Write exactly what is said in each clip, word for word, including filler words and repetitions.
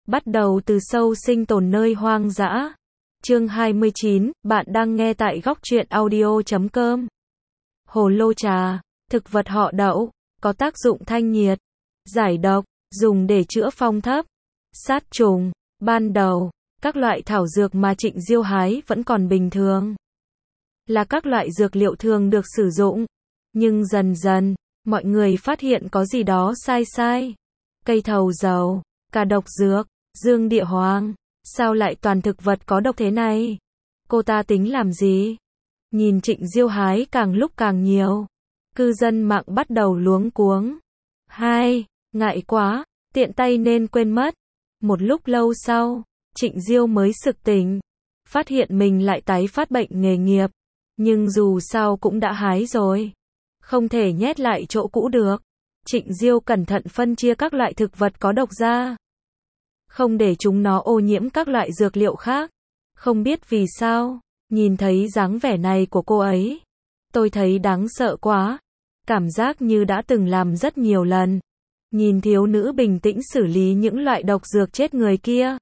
Bắt đầu từ sâu sinh tồn nơi hoang dã. Chương hai mươi chín, bạn đang nghe tại góc truyện audio chấm com. Hồ lô trà, thực vật họ đậu, có tác dụng thanh nhiệt, giải độc, dùng để chữa phong thấp, sát trùng. Ban đầu, các loại thảo dược mà Trịnh Diêu hái vẫn còn bình thường, là các loại dược liệu thường được sử dụng. Nhưng dần dần, mọi người phát hiện có gì đó sai sai. Cây thầu dầu, cả độc dược, dương địa hoàng, sao lại toàn thực vật có độc thế này? Cô ta tính làm gì? Nhìn Trịnh Diêu hái càng lúc càng nhiều, cư dân mạng bắt đầu luống cuống. Hai, ngại quá, tiện tay nên quên mất. Một lúc lâu sau, Trịnh Diêu mới sực tỉnh, phát hiện mình lại tái phát bệnh nghề nghiệp. Nhưng dù sao cũng đã hái rồi, không thể nhét lại chỗ cũ được. Trịnh Diêu cẩn thận phân chia các loại thực vật có độc ra, không để chúng nó ô nhiễm các loại dược liệu khác. Không biết vì sao, nhìn thấy dáng vẻ này của cô ấy, tôi thấy đáng sợ quá. Cảm giác như đã từng làm rất nhiều lần. Nhìn thiếu nữ bình tĩnh xử lý những loại độc dược chết người kia,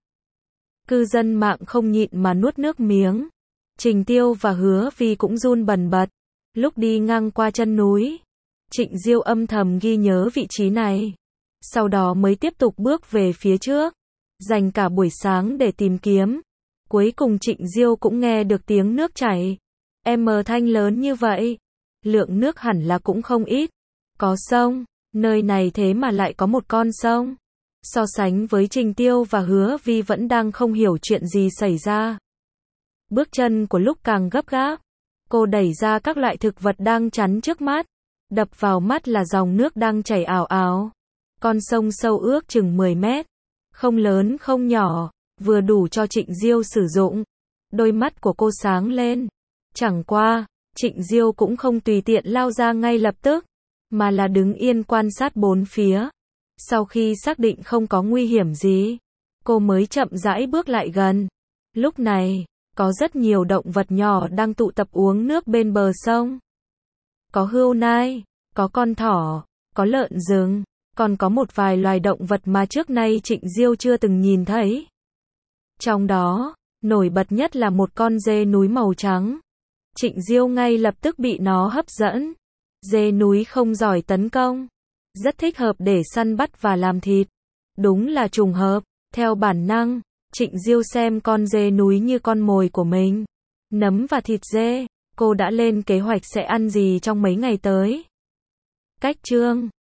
cư dân mạng không nhịn mà nuốt nước miếng. Trình Tiêu và Hứa Vi cũng run bần bật. Lúc đi ngang qua chân núi, Trịnh Diêu âm thầm ghi nhớ vị trí này, sau đó mới tiếp tục bước về phía trước, dành cả buổi sáng để tìm kiếm. Cuối cùng Trịnh Diêu cũng nghe được tiếng nước chảy. Em mờ thanh lớn như vậy, lượng nước hẳn là cũng không ít. Có sông, nơi này thế mà lại có một con sông. So sánh với Trình Tiêu và Hứa Vi vẫn đang không hiểu chuyện gì xảy ra. Bước chân của lúc càng gấp gáp, cô đẩy ra các loại thực vật đang chắn trước mắt. Đập vào mắt là dòng nước đang chảy ào ào. Con sông sâu ước chừng mười mét, không lớn không nhỏ, vừa đủ cho Trịnh Diêu sử dụng. Đôi mắt của cô sáng lên. Chẳng qua, Trịnh Diêu cũng không tùy tiện lao ra ngay lập tức, mà là đứng yên quan sát bốn phía. Sau khi xác định không có nguy hiểm gì, cô mới chậm rãi bước lại gần. Lúc này, có rất nhiều động vật nhỏ đang tụ tập uống nước bên bờ sông. Có hươu nai, có con thỏ, có lợn rừng, còn có một vài loài động vật mà trước nay Trịnh Diêu chưa từng nhìn thấy. Trong đó, nổi bật nhất là một con dê núi màu trắng. Trịnh Diêu ngay lập tức bị nó hấp dẫn. Dê núi không giỏi tấn công, rất thích hợp để săn bắt và làm thịt. Đúng là trùng hợp, theo bản năng, Trịnh Diêu xem con dê núi như con mồi của mình. Nấm và thịt dê, cô đã lên kế hoạch sẽ ăn gì trong mấy ngày tới. Cách chương